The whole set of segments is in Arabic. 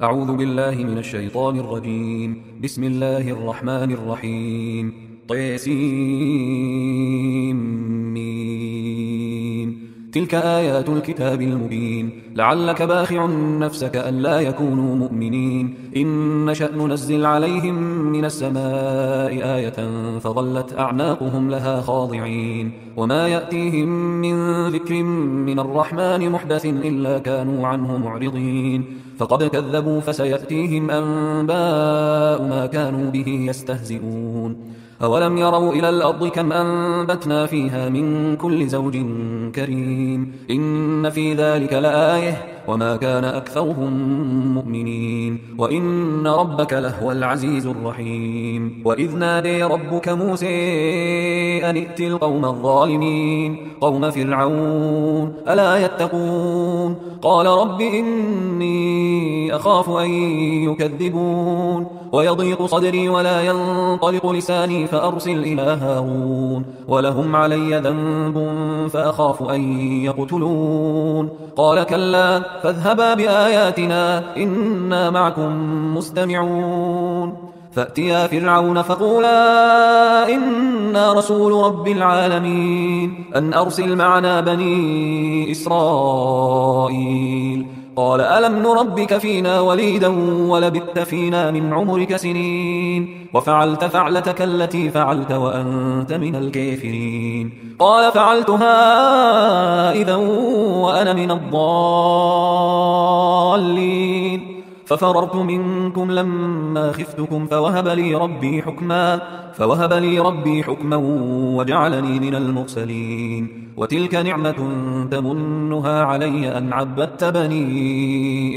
أعوذ بالله من الشيطان الرجيم. بسم الله الرحمن الرحيم. طيسيم. تلك آيات الكتاب المبين. لعلك باخع نفسك ألا يكونوا مؤمنين إن نشأ ننزل عليهم من السماء آية فظلت أعناقهم لها خاضعين وما يأتيهم من ذكر من الرحمن محدث إلا كانوا عنه معرضين فقد كذبوا فسيأتيهم أنباء ما كانوا به يستهزئون أولم يروا إلى الأرض كم أنبتنا فيها من كل زوج كريم إن في ذلك لآية وما كان أكثرهم مؤمنين وإن ربك لهو العزيز الرحيم. وإذ نادي ربك موسى أن ائت القوم الظالمين قوم فرعون ألا يتقون قال رب إني أخاف أن يكذبون ويضيق صدري ولا ينطلق لساني فأرسل إلى هارون ولهم علي ذنب فأخاف أن يقتلون قال كلا فاذهبا بآياتنا إنا معكم مستمعون فأتيا فرعون فقولا إنا رسول رب العالمين أن أرسل معنا بني إسرائيل قال ألم نربك فينا وليدا ولبثت فينا من عمرك سنين وفعلت فعلتك التي فعلت وأنت من الكافرين قال فعلتها إذا وأنا من الضالين ففررت منكم لما خفتكم فوهب لي ربي حكما وجعلني من المرسلين وتلك نعمة تمنها علي أن عبدت بني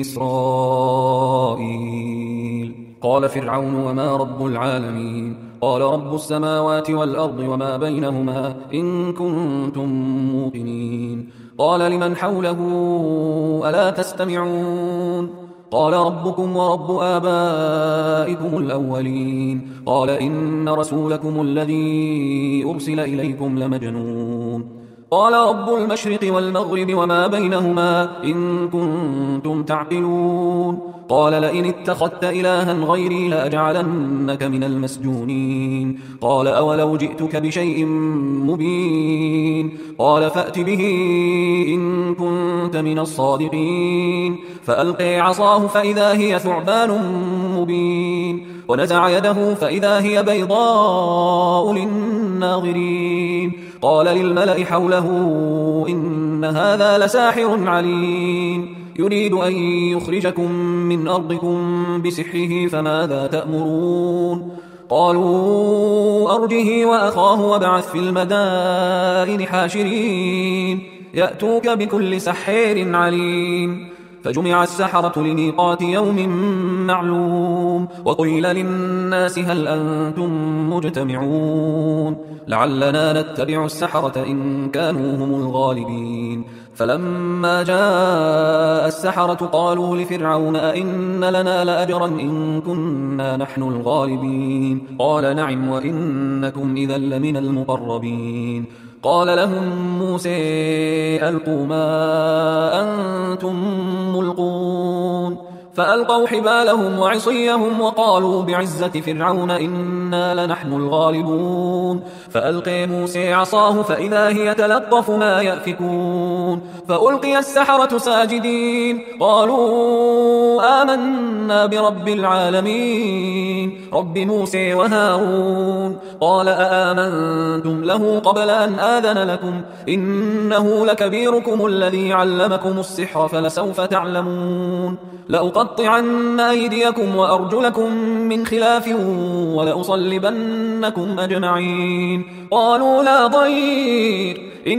إسرائيل قال فرعون وما رب العالمين قال رب السماوات والأرض وما بينهما إن كنتم موقنين قال لمن حوله ألا تستمعون قال ربكم ورب آبائكم الأولين قال إن رسولكم الذي أرسل إليكم لمجنون قال رب المشرق والمغرب وما بينهما إن كنتم تعقلون قال لئن اتخذت إلها غيري لأجعلنك من المسجونين قال أولو جئتك بشيء مبين قال فأت به إن كنت من الصادقين فألقي عصاه فإذا هي ثعبان مبين ونزع يده فإذا هي بيضاء للناظرين قال للملأ حوله إن هذا لساحر عليم يريد أن يخرجكم من أرضكم بسحره فماذا تأمرون قالوا أرجه وأخاه وابعث في المدائن حاشرين يأتوك بكل سحير عليم فجمع السحرة لميقات يوم معلوم وقيل للناس هل أنتم مجتمعون لعلنا نتبع السحرة إن كانوا هم الغالبين فلما جاء السحرة قالوا لفرعون أئن لنا لأجرا إن كنا نحن الغالبين قال نعم وإنكم إذا لمن المقربين قال لهم موسى ألقوا ما أنتم ملقون فألقوا حبالهم وعصيهم وقالوا بعزة فرعون إنا لنحن الغالبون فألقي موسى عصاه فإذا هي تلقف ما يأفكون فألقي السحرة ساجدين قالوا آمنا برب العالمين رب موسى وهارون قال أآمنتم له قبل أن آذن لكم إنه لكبيركم الذي علمكم السحر فلسوف تعلمون لأقطعن أيديكم وأرجلكم من خلاف ولأصلبنكم أجمعين قالوا لا ضير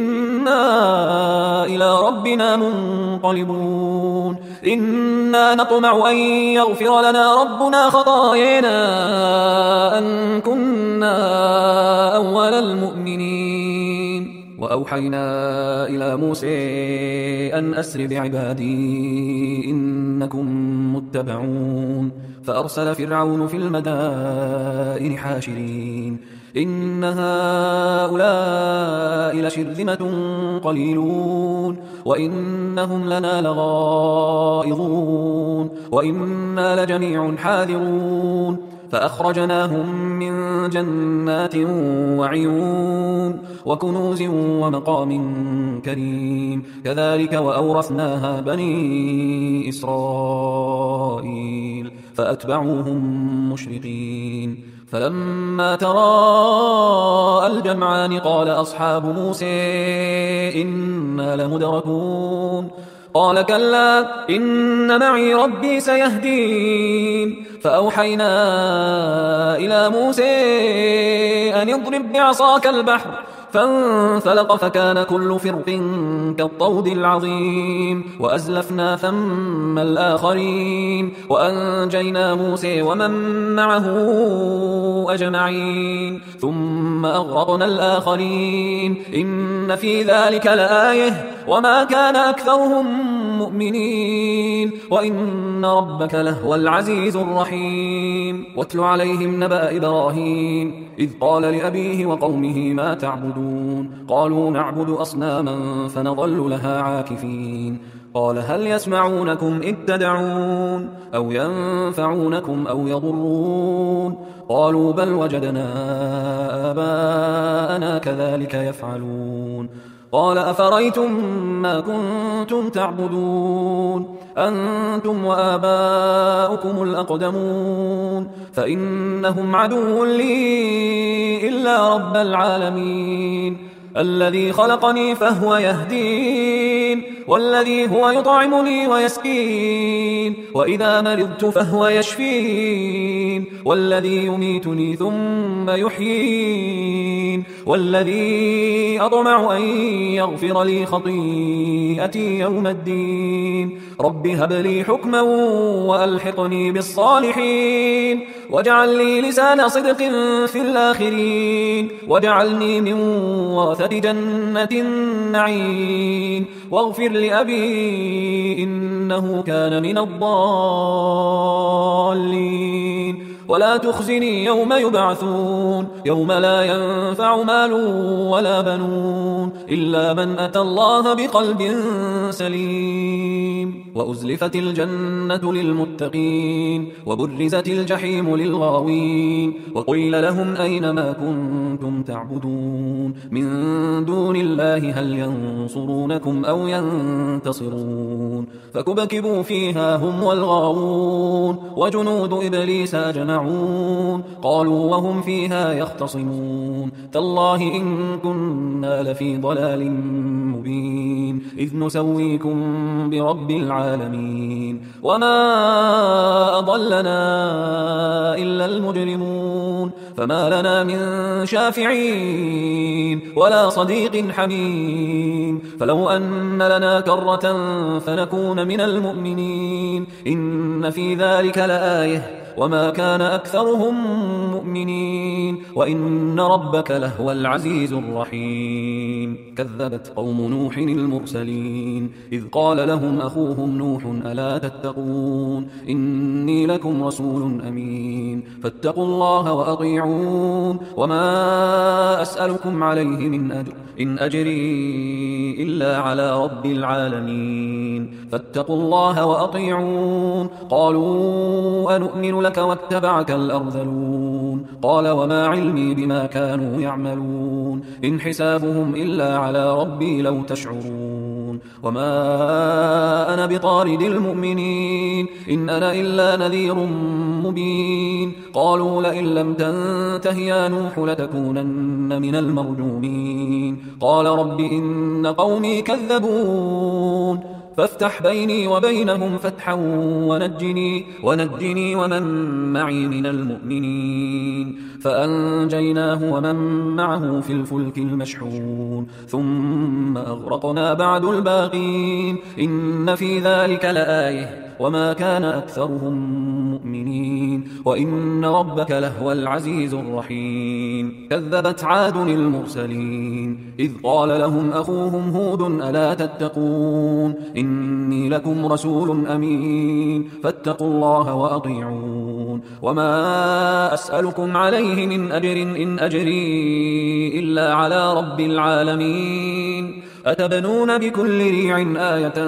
إنا إلى ربنا منقلبون إنا نطمع أن يغفر لنا ربنا خطايانا أن كنا أول المؤمنين وأوحينا إلى موسى أن أسر بعبادي إنكم متبعون فأرسل فرعون في المدائن حاشرين إن هؤلاء لشرذمة قليلون وإنهم لنا لغائظون وإنا لجميع حاذرون فأخرجناهم من جنات وعيون وكنوز ومقام كريم كذلك وأورثناها بني إسرائيل فأتبعوهم مشرقين فلما تراءى الجمعان قال أصحاب موسى إنا لمدركون قال كلا إن معي ربي سيهدين فأوحينا إلى موسى أن اضرب بعصاك البحر فانفلق فكان كل فرق كالطود العظيم وأزلفنا ثم الآخرين وأنجينا موسى ومن معه أجمعين ثم أغرقنا الآخرين إن في ذلك لآية وما كان أكثرهم مؤمنين وإن ربك لهو العزيز الرحيم واتل عليهم نبأ إبراهيم إذ قال لأبيه وقومه ما تعبدون قالوا نعبد أصناما فنظل لها عاكفين قال هل يسمعونكم إذ تدعون أو ينفعونكم أو يضرون قالوا بل وجدنا آباءنا كذلك يفعلون قال أفرأيتم ما كنتم تعبدون أنتم وآباؤكم الأقدمون فإنهم عدو لي إلا رب العالمين الذي خلقني فهو يهدين والذي هو يطعمني ويسقين وإذا مرضت فهو يشفين والذي يميتني ثم يحيين والذي أطمع أن يغفر لي خطيئتي يوم الدين رب هب لي حكما وألحقني بالصالحين واجعل لي لسان صدق في الآخرين واجعلني من ورثة جنة النعيم واغفر لأبي إنه كان من الضالين ولا تخزني يوم يبعثون يوم لا ينفع مال ولا بنون إلا من أتى الله بقلب سليم وأزلفت الجنة للمتقين وبرزت الجحيم للغاوين وقيل لهم أين ما كنتم تعبدون من دون الله هل ينصرونكم أو ينتصرون فكبكبوا فيها هم والغاوون وجنود إبليس أجمعون قالوا وهم فيها يختصمون تالله إن كنا لفي ضلال مبين إذ نسويكم برب العالمين وما أضلنا إلا المجرمون فما لنا من شافعين ولا صديق حميم فلو أن لنا كرة فنكون من المؤمنين إن في ذلك لآية وما كان أكثرهم مؤمنين وإن ربك لهو العزيز الرحيم كذبت قوم نوح المرسلين إذ قال لهم أخوهم نوح ألا تتقون إني لكم رسول أمين فاتقوا الله وأطيعون وما أسألكم عليه من أجر إن أجري إلا على رب العالمين فاتقوا الله وأطيعون قالوا أنؤمن لك واتبعك الأرذلون قال وما علمي بما كانوا يعملون إن حسابهم إلا على ربي لو تشعرون وما أنا بطارد المؤمنين إن أنا إلا نذير مبين قالوا لئن لم تنته يا نوح لتكونن من المرجومين قال رب إن قومي كذبون فافتح بيني وبينهم فتحا ونجني ومن معي من المؤمنين فأنجيناه ومن معه في الفلك المشحون ثم أغرقنا بعد الباقين إن في ذلك لآية وما كان أكثرهم مؤمنين وإن ربك لهو العزيز الرحيم كذبت عاد المرسلين إذ قال لهم أخوهم هود ألا تتقون إني لكم رسول أمين فاتقوا الله وأطيعون وما أسألكم عليه من أجر إن أجري إلا على رب العالمين أتبنون بكل ريع آية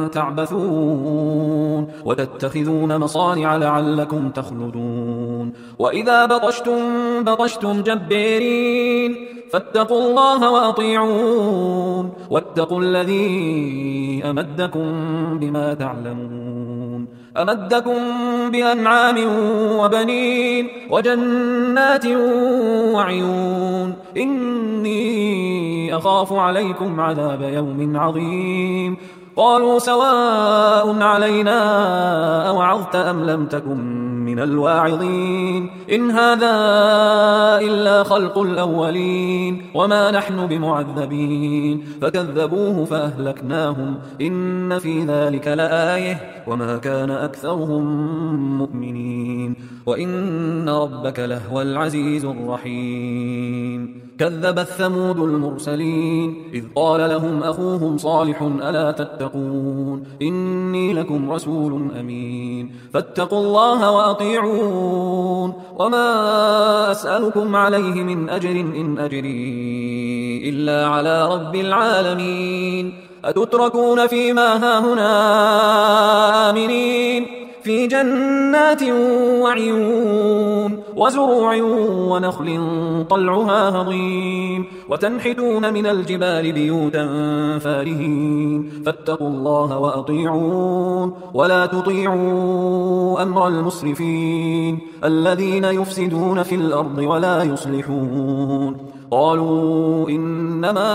تعبثون وتتخذون مصانع لعلكم تخلدون وإذا بطشتم جبارين فاتقوا الله وأطيعون واتقوا الذي أمدكم بما تعلمون أمدكم بأنعام وبنين وجنات وعيون إني أخاف عليكم عذاب يوم عظيم قالوا سواء علينا أوعظت أم لم تكن من الواعظين إن هذا إلا خلق الأولين وما نحن بمعذبين فكذبوه فأهلكناهم إن في ذلك لآية وما كان أكثرهم مؤمنين وإن ربك لهو العزيز الرحيم كذبت ثمود المرسلين إذ قال لهم أخوهم صالح ألا تتقون إني لكم رسول أمين فاتقوا الله وأطيعون وما أسألكم عليه من أجر إن أجري إلا على رب العالمين أتتركون فيما هاهنا آمنين في جنات وعيون وزروع ونخل طلعها هضيم وتنحتون من الجبال بيوتا فارهين فاتقوا الله وأطيعون ولا تطيعوا أمر المسرفين الذين يفسدون في الأرض ولا يصلحون قالوا إنما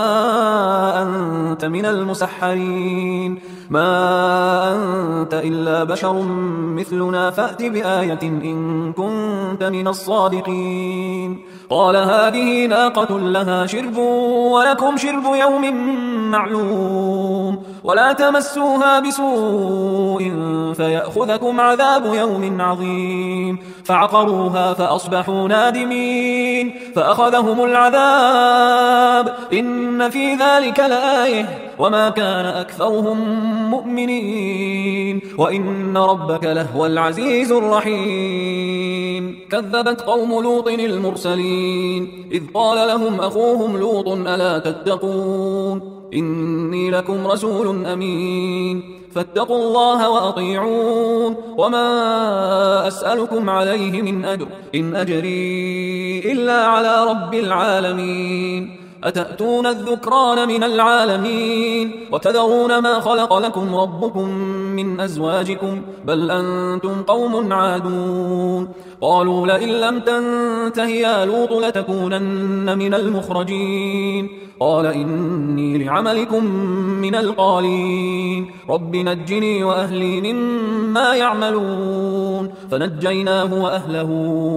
أنت من المسحرين ما أنت إلا بشر مثلنا فأت بآية إن كنت من الصادقين قال هذه ناقة لها شرب ولكم شرب يوم معلوم ولا تمسوها بسوء فيأخذكم عذاب يوم عظيم فعقروها فأصبحوا نادمين فأخذهم العذاب إن في ذلك لآية وما كان أكثرهم مؤمنين وإن ربك لهو العزيز الرحيم كذبت قوم لوط المرسلين إذ قال لهم أخوهم لوط ألا تتقون إني لكم رسول أمين فاتقوا الله وأطيعون وما أسألكم عليه من أجر إن أجري إلا على رب العالمين أتأتون الذكران من العالمين وتذرون ما خلق لكم ربكم من أزواجكم بل أنتم قوم عادون قالوا لئن لم تنته يا لوط لتكونن من المخرجين قال إني لعملكم من القالين رب نجني وأهلي مما يعملون فنجيناه وأهله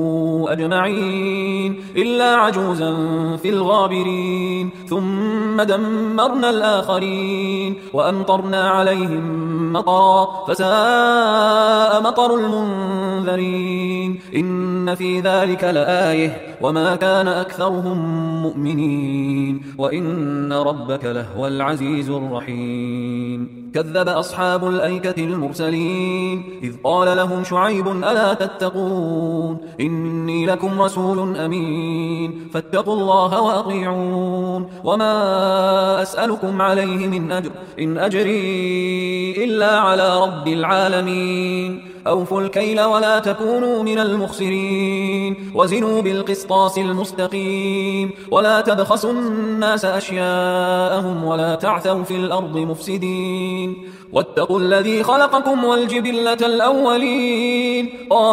أجمعين إلا عجوزا في الغابرين ثم دمرنا الآخرين وأمطرنا عليهم مطرا فساء مطر المنذرين إن في ذلك لآية وما كان أكثرهم مؤمنين وإن ربك لهو العزيز الرحيم كذب أصحاب الأيكة المرسلين إذ قال لهم شعيب ألا تتقون إني لكم رسول أمين فاتقوا الله وأطيعون وما أسألكم عليه من أجر إن أجري إلا على رب العالمين أوفوا الكيل ولا تكونوا من المخسرين وزنوا بالقسطاس المستقيم ولا تبخسوا الناس أشياءهم ولا تعثوا في الأرض مفسدين واتقوا الذي خلقكم والجبلة الأولين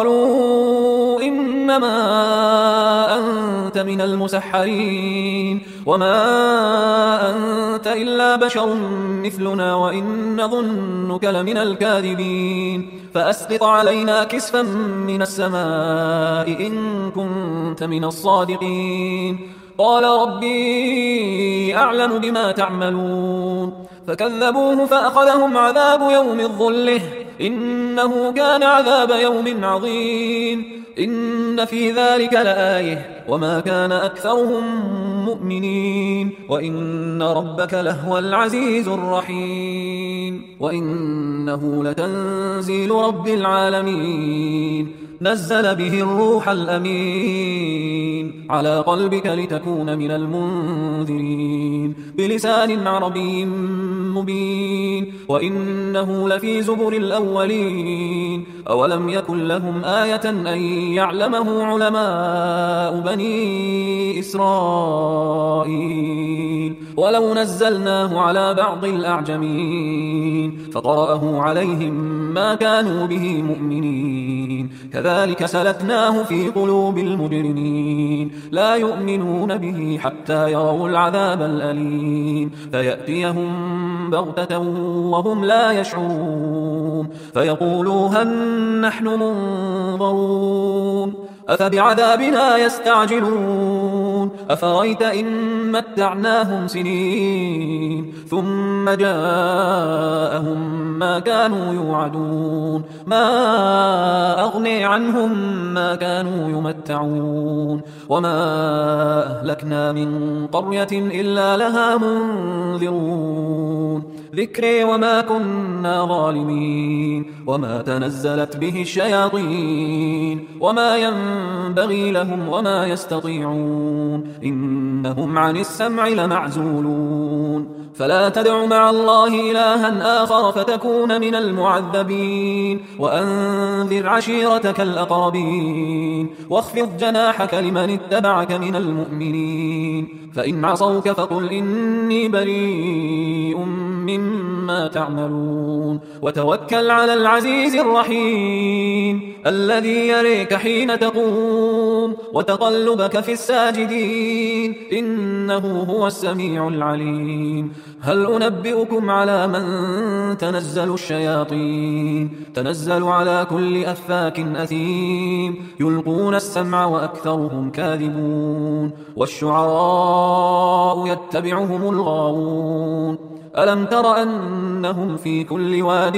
قالوا إنما أنت من المسحرين وما أنت إلا بشر مثلنا وإن نظنك لمن الكاذبين فأسقط علينا كسفا من السماء إن كنت من الصادقين قال ربي أعلم بما تعملون فكذبوه فأخذهم عذاب يوم الظله إنه كان عذاب يوم عظيم إن في ذلك لآية وما كان أكثرهم مؤمنين وإن ربك لهو العزيز الرحيم وإنه لتنزيل رب العالمين نزل به الروح الأمين على قلبك لتكون من المنذرين بلسان عربي مبين وإنه لفي زبر الأولين أولم يكن لهم آية أن يعلمه علماء بني إسرائيل ولو نزلناه على بعض الأعجمين فقرأه عليهم ما كانوا به مؤمنين كذلك سلكناه في قلوب المجرمين لا يؤمنون به حتى يروا العذاب الأليم فيأتيهم بغتة وهم لا يشعرون فيقولوا هل نحن منظرون أفبعذابنا يستعجلون أفرأيت إن متعناهم سنين ثم جاءهم ما كانوا يوعدون ما أغني عنهم ما كانوا يمتعون وما أهلكنا من قرية إلا لها منذرون ذكري وما كنا ظالمين وما تنزلت به الشياطين وما ينبغي لهم وما يستطيعون إنهم عن السمع لمعزولون فلا تدع مع الله إلها آخر فتكون من المعذبين وأنذر عشيرتك الأقربين واخفض جناحك لمن اتبعك من المؤمنين فإن عصوك فقل إني بريء مما تعملون وتوكل على العزيز الرحيم الذي يريك حين تقوم وتقلبك في الساجدين إنه هو السميع العليم هل أنبئكم على من تنزل الشياطين تنزل على كل أفاك أثيم يلقون السمع وأكثرهم كاذبون والشعراء يتبعهم الغاوون ألم تر أنهم في كل واد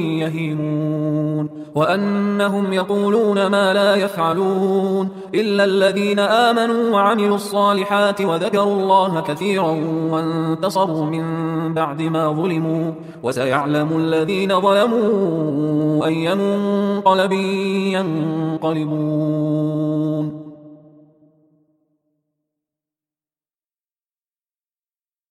يهيمون وأنهم يقولون ما لا يفعلون إلا الذين آمنوا وعملوا الصالحات وذكروا الله كثيرا وانتصروا من بعد ما ظلموا وسيعلم الذين ظلموا أي منقلب ينقلبون